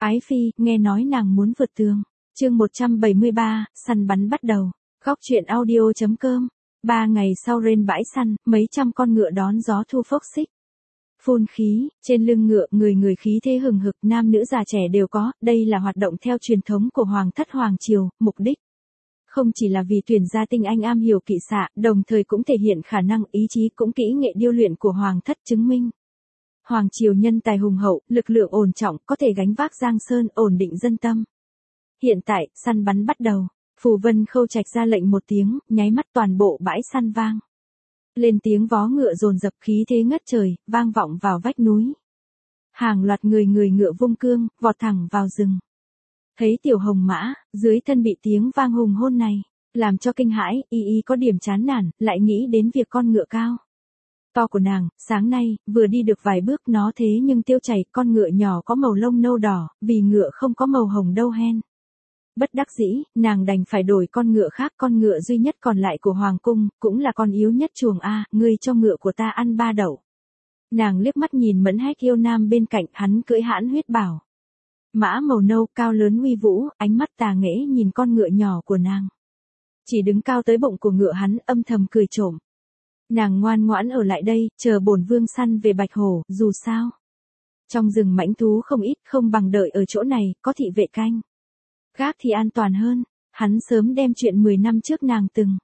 Ái phi, nghe nói nàng muốn vượt tường. Chương 173, săn bắn bắt đầu. Góc truyện audio.com. 3 ngày sau rên bãi săn, mấy trăm con ngựa đón gió thu phốc xích. Phun khí, trên lưng ngựa người khí thế hừng hực, nam nữ già trẻ đều có, đây là hoạt động theo truyền thống của Hoàng thất Hoàng triều, mục đích không chỉ là vì tuyển ra tinh anh am hiểu kỵ xạ, đồng thời cũng thể hiện khả năng ý chí cũng kỹ nghệ điêu luyện của Hoàng thất, chứng minh Hoàng triều nhân tài hùng hậu, lực lượng ổn trọng, có thể gánh vác giang sơn, ổn định dân tâm. Hiện tại, săn bắn bắt đầu. Phù Vân Khâu Trạch ra lệnh một tiếng, nháy mắt toàn bộ bãi săn vang lên tiếng vó ngựa dồn dập, khí thế ngất trời, vang vọng vào vách núi. Hàng loạt người ngựa vung cương, vọt thẳng vào rừng. Thấy tiểu hồng mã, dưới thân bị tiếng vang hùng hôn này, làm cho kinh hãi, y có điểm chán nản, lại nghĩ đến việc con ngựa cao to của nàng, sáng nay, vừa đi được vài bước nó thế nhưng tiêu chảy, con ngựa nhỏ có màu lông nâu đỏ, vì ngựa không có màu hồng đâu hen. Bất đắc dĩ, nàng đành phải đổi con ngựa khác, con ngựa duy nhất còn lại của Hoàng cung, cũng là con yếu nhất chuồng A, ngươi cho ngựa của ta ăn 3 đậu. Nàng liếc mắt nhìn Mẫn Hách yêu nam bên cạnh, hắn cưỡi hãn huyết bảo. Mã màu nâu, cao lớn uy vũ, ánh mắt tà nghễ nhìn con ngựa nhỏ của nàng. Chỉ đứng cao tới bụng của ngựa hắn, âm thầm cười trộm. Nàng ngoan ngoãn ở lại đây, chờ bổn vương săn về Bạch Hổ, dù sao trong rừng mãnh thú không ít, không bằng đợi ở chỗ này, có thị vệ canh gác thì an toàn hơn. Hắn sớm đem chuyện 10 năm trước nàng từng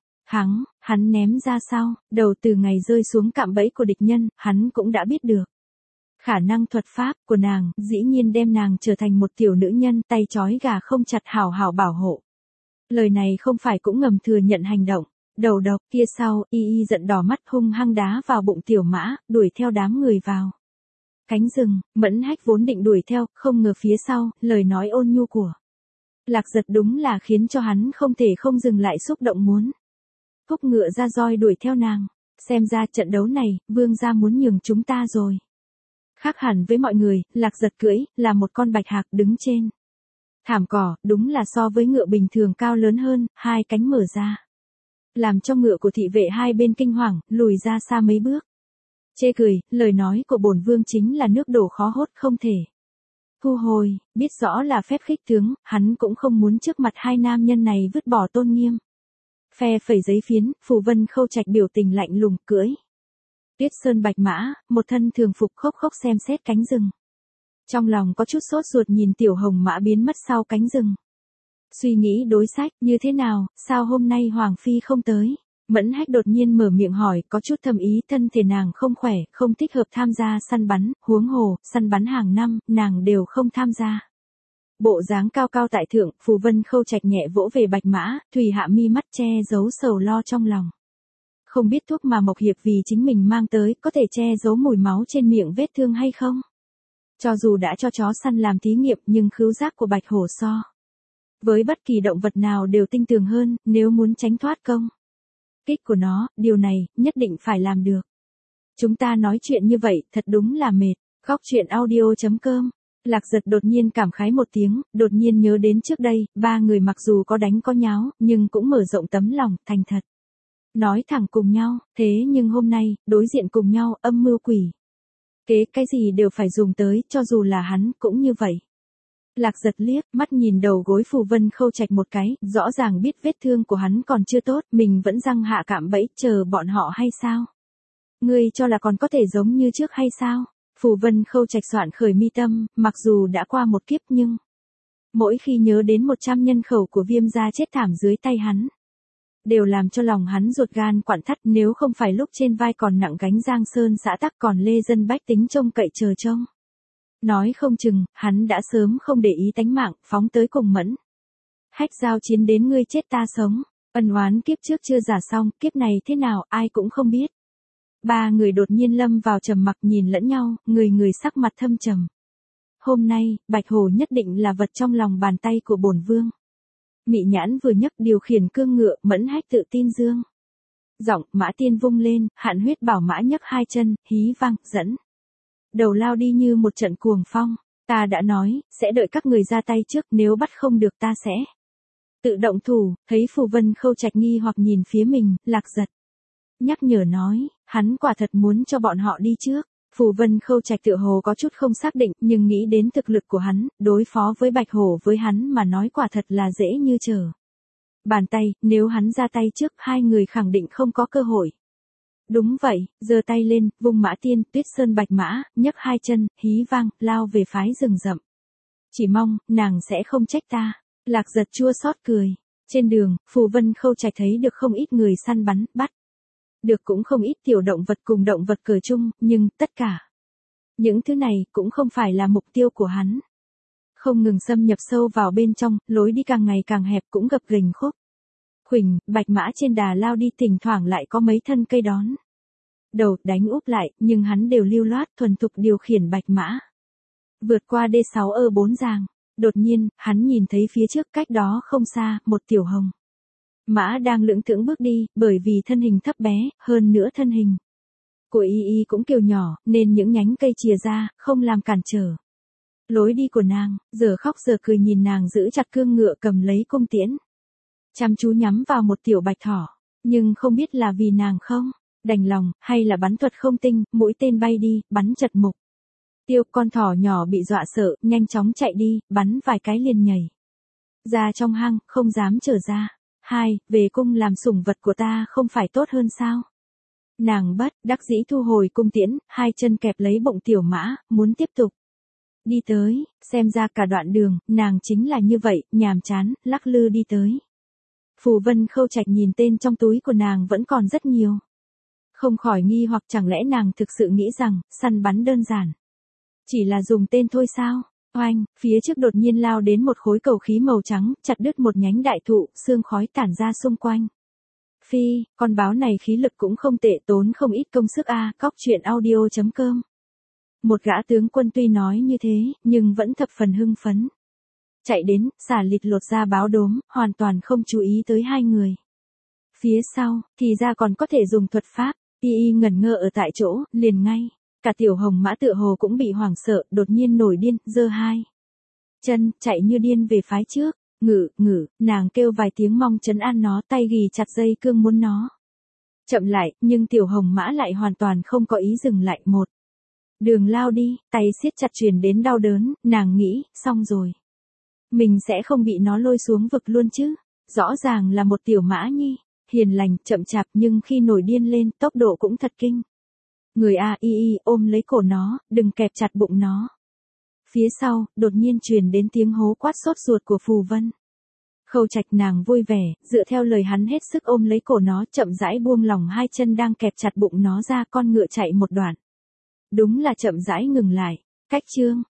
hắn ném ra sau, đầu từ ngày rơi xuống cạm bẫy của địch nhân, hắn cũng đã biết được. Khả năng thuật pháp của nàng, dĩ nhiên đem nàng trở thành một tiểu nữ nhân, tay trói gà không chặt, hảo hảo bảo hộ. Lời này không phải cũng ngầm thừa nhận hành động đầu độc kia sau, y giận đỏ mắt, hung hăng đá vào bụng tiểu mã, đuổi theo đám người vào cánh rừng. Mẫn Hách vốn định đuổi theo, không ngờ phía sau, lời nói ôn nhu của Lạc Giật đúng là khiến cho hắn không thể không dừng lại, xúc động muốn thúc ngựa ra roi đuổi theo nàng. Xem ra trận đấu này, vương gia muốn nhường chúng ta rồi. Khác hẳn với mọi người, Lạc Giật cưỡi, là một con bạch hạc đứng trên thảm cỏ, đúng là so với ngựa bình thường cao lớn hơn, hai cánh mở ra, làm cho ngựa của thị vệ hai bên kinh hoàng, lùi ra xa mấy bước. Chê cười, lời nói của bổn vương chính là nước đổ khó hốt, không thể thu hồi, biết rõ là phép khích tướng, hắn cũng không muốn trước mặt hai nam nhân này vứt bỏ tôn nghiêm. Phe phẩy giấy phiến, Phù Vân Khâu Trạch biểu tình lạnh lùng, cưỡi Tuyết Sơn bạch mã, một thân thường phục, khốc xem xét cánh rừng. Trong lòng có chút sốt ruột nhìn tiểu hồng mã biến mất sau cánh rừng. Suy nghĩ đối sách, như thế nào, sao hôm nay Hoàng Phi không tới? Mẫn Hách đột nhiên mở miệng hỏi, có chút thâm ý, thân thể nàng không khỏe, không thích hợp tham gia săn bắn, huống hồ, săn bắn hàng năm, nàng đều không tham gia. Bộ dáng cao cao tại thượng, Phù Vân Khâu Trạch nhẹ vỗ về bạch mã, Thùy hạ mi mắt che giấu sầu lo trong lòng. Không biết thuốc mà Mộc Hiệp vì chính mình mang tới, có thể che giấu mùi máu trên miệng vết thương hay không? Cho dù đã cho chó săn làm thí nghiệm, nhưng khứu giác của Bạch Hổ so với bất kỳ động vật nào đều tinh tường hơn, nếu muốn tránh thoát công kích của nó, điều này, nhất định phải làm được. Chúng ta nói chuyện như vậy, thật đúng là mệt. Góc truyện audio.com. Lạc Giật đột nhiên cảm khái một tiếng, đột nhiên nhớ đến trước đây, ba người mặc dù có đánh có nháo, nhưng cũng mở rộng tấm lòng, thành thật nói thẳng cùng nhau, thế nhưng hôm nay, đối diện cùng nhau, âm mưu quỷ kế, cái gì đều phải dùng tới, cho dù là hắn, cũng như vậy. Lạc Giật liếc mắt nhìn đầu gối Phù Vân Khâu Trạch một cái, rõ ràng biết vết thương của hắn còn chưa tốt, mình vẫn răng hạ cạm bẫy, chờ bọn họ hay sao? Ngươi cho là còn có thể giống như trước hay sao? Phù Vân Khâu Trạch soạn khởi mi tâm, mặc dù đã qua một kiếp nhưng mỗi khi nhớ đến 100 nhân khẩu của Viêm gia chết thảm dưới tay hắn, đều làm cho lòng hắn ruột gan quặn thắt, nếu không phải lúc trên vai còn nặng gánh giang sơn xã tắc, còn lê dân bách tính trông cậy chờ trông. Nói không chừng, hắn đã sớm không để ý tánh mạng, phóng tới cùng Mẫn Hách giao chiến đến ngươi chết ta sống. Ân oán kiếp trước chưa giả xong, kiếp này thế nào, ai cũng không biết. Ba người đột nhiên lâm vào trầm mặc nhìn lẫn nhau, người sắc mặt thâm trầm. Hôm nay, Bạch Hổ nhất định là vật trong lòng bàn tay của bổn vương. Mị nhãn vừa nhấc điều khiển cương ngựa, Mẫn Hách tự tin dương giọng, mã tiên vung lên, hạn huyết bảo mã nhấc hai chân, hí vang, dẫn đầu lao đi như một trận cuồng phong. Ta đã nói, sẽ đợi các người ra tay trước, nếu bắt không được ta sẽ tự động thủ. Thấy Phù Vân Khâu Trạch nghi hoặc nhìn phía mình, Lạc Giật nhắc nhở nói, hắn quả thật muốn cho bọn họ đi trước. Phù Vân Khâu Trạch tựa hồ có chút không xác định, nhưng nghĩ đến thực lực của hắn, đối phó với Bạch Hổ với hắn mà nói quả thật là dễ như trở bàn tay, nếu hắn ra tay trước, hai người khẳng định không có cơ hội. Đúng vậy, giơ tay lên, vung Mã Tiên, Tuyết Sơn Bạch Mã, nhấc hai chân, hí vang, lao về phái rừng rậm. Chỉ mong, nàng sẽ không trách ta. Lạc Giật chua xót cười. Trên đường, Phù Vân Khâu Trạch thấy được không ít người săn bắn, bắt được cũng không ít tiểu động vật cùng động vật cờ chung, nhưng tất cả những thứ này cũng không phải là mục tiêu của hắn. Không ngừng xâm nhập sâu vào bên trong, lối đi càng ngày càng hẹp cũng gập ghềnh khúc khuỷu, Bạch Mã trên đà lao đi, thỉnh thoảng lại có mấy thân cây đón đầu đánh úp lại, nhưng hắn đều lưu loát thuần thục điều khiển Bạch Mã. Vượt qua D6E4 giàng, đột nhiên, hắn nhìn thấy phía trước cách đó không xa, một tiểu hồng mã đang lững thững bước đi, bởi vì thân hình thấp bé, hơn nữa thân hình của y cũng kiều nhỏ, nên những nhánh cây chìa ra, không làm cản trở lối đi của nàng, giờ khóc giờ cười nhìn nàng giữ chặt cương ngựa cầm lấy cung tiễn. Chăm chú nhắm vào một tiểu bạch thỏ, nhưng không biết là vì nàng không đành lòng, hay là bắn thuật không tinh, mũi tên bay đi, bắn chật mục tiêu, con thỏ nhỏ bị dọa sợ, nhanh chóng chạy đi, bắn vài cái liền nhảy ra trong hang, không dám trở ra. Về cung làm sủng vật của ta không phải tốt hơn sao? Nàng bất đắc dĩ thu hồi cung tiễn, hai chân kẹp lấy bụng tiểu mã, muốn tiếp tục đi tới, xem ra cả đoạn đường, nàng chính là như vậy, nhàm chán, lắc lư đi tới. Phù Vân Khâu Trạch nhìn tên trong túi của nàng vẫn còn rất nhiều. Không khỏi nghi hoặc chẳng lẽ nàng thực sự nghĩ rằng, săn bắn đơn giản chỉ là dùng tên thôi sao? Oanh, phía trước đột nhiên lao đến một khối cầu khí màu trắng, chặt đứt một nhánh đại thụ, sương khói tản ra xung quanh. Phi, con báo này khí lực cũng không tệ, tốn không ít công sức a. Cóc truyện audio.com. Một gã tướng quân tuy nói như thế, nhưng vẫn thập phần hưng phấn. Chạy đến, xả lịt lột ra báo đốm, hoàn toàn không chú ý tới hai người. Phía sau, thì ra còn có thể dùng thuật pháp, y ngẩn ngơ ở tại chỗ, liền ngay. Cả tiểu hồng mã tựa hồ cũng bị hoảng sợ, đột nhiên nổi điên, giơ hai chân, chạy như điên về phái trước. Ngự, nàng kêu vài tiếng mong trấn an nó, tay ghì chặt dây cương muốn nó chậm lại, nhưng tiểu hồng mã lại hoàn toàn không có ý dừng lại, một đường lao đi, tay siết chặt truyền đến đau đớn, nàng nghĩ, xong rồi. Mình sẽ không bị nó lôi xuống vực luôn chứ. Rõ ràng là một tiểu mã nhi, hiền lành, chậm chạp nhưng khi nổi điên lên, tốc độ cũng thật kinh. Người ôm lấy cổ nó, đừng kẹp chặt bụng nó. Phía sau, đột nhiên truyền đến tiếng hố quát sốt ruột của Phù Vân Khâu Trạch, nàng vui vẻ, dựa theo lời hắn hết sức ôm lấy cổ nó, chậm rãi buông lỏng hai chân đang kẹp chặt bụng nó ra, con ngựa chạy một đoạn. Đúng là chậm rãi ngừng lại. Cách chương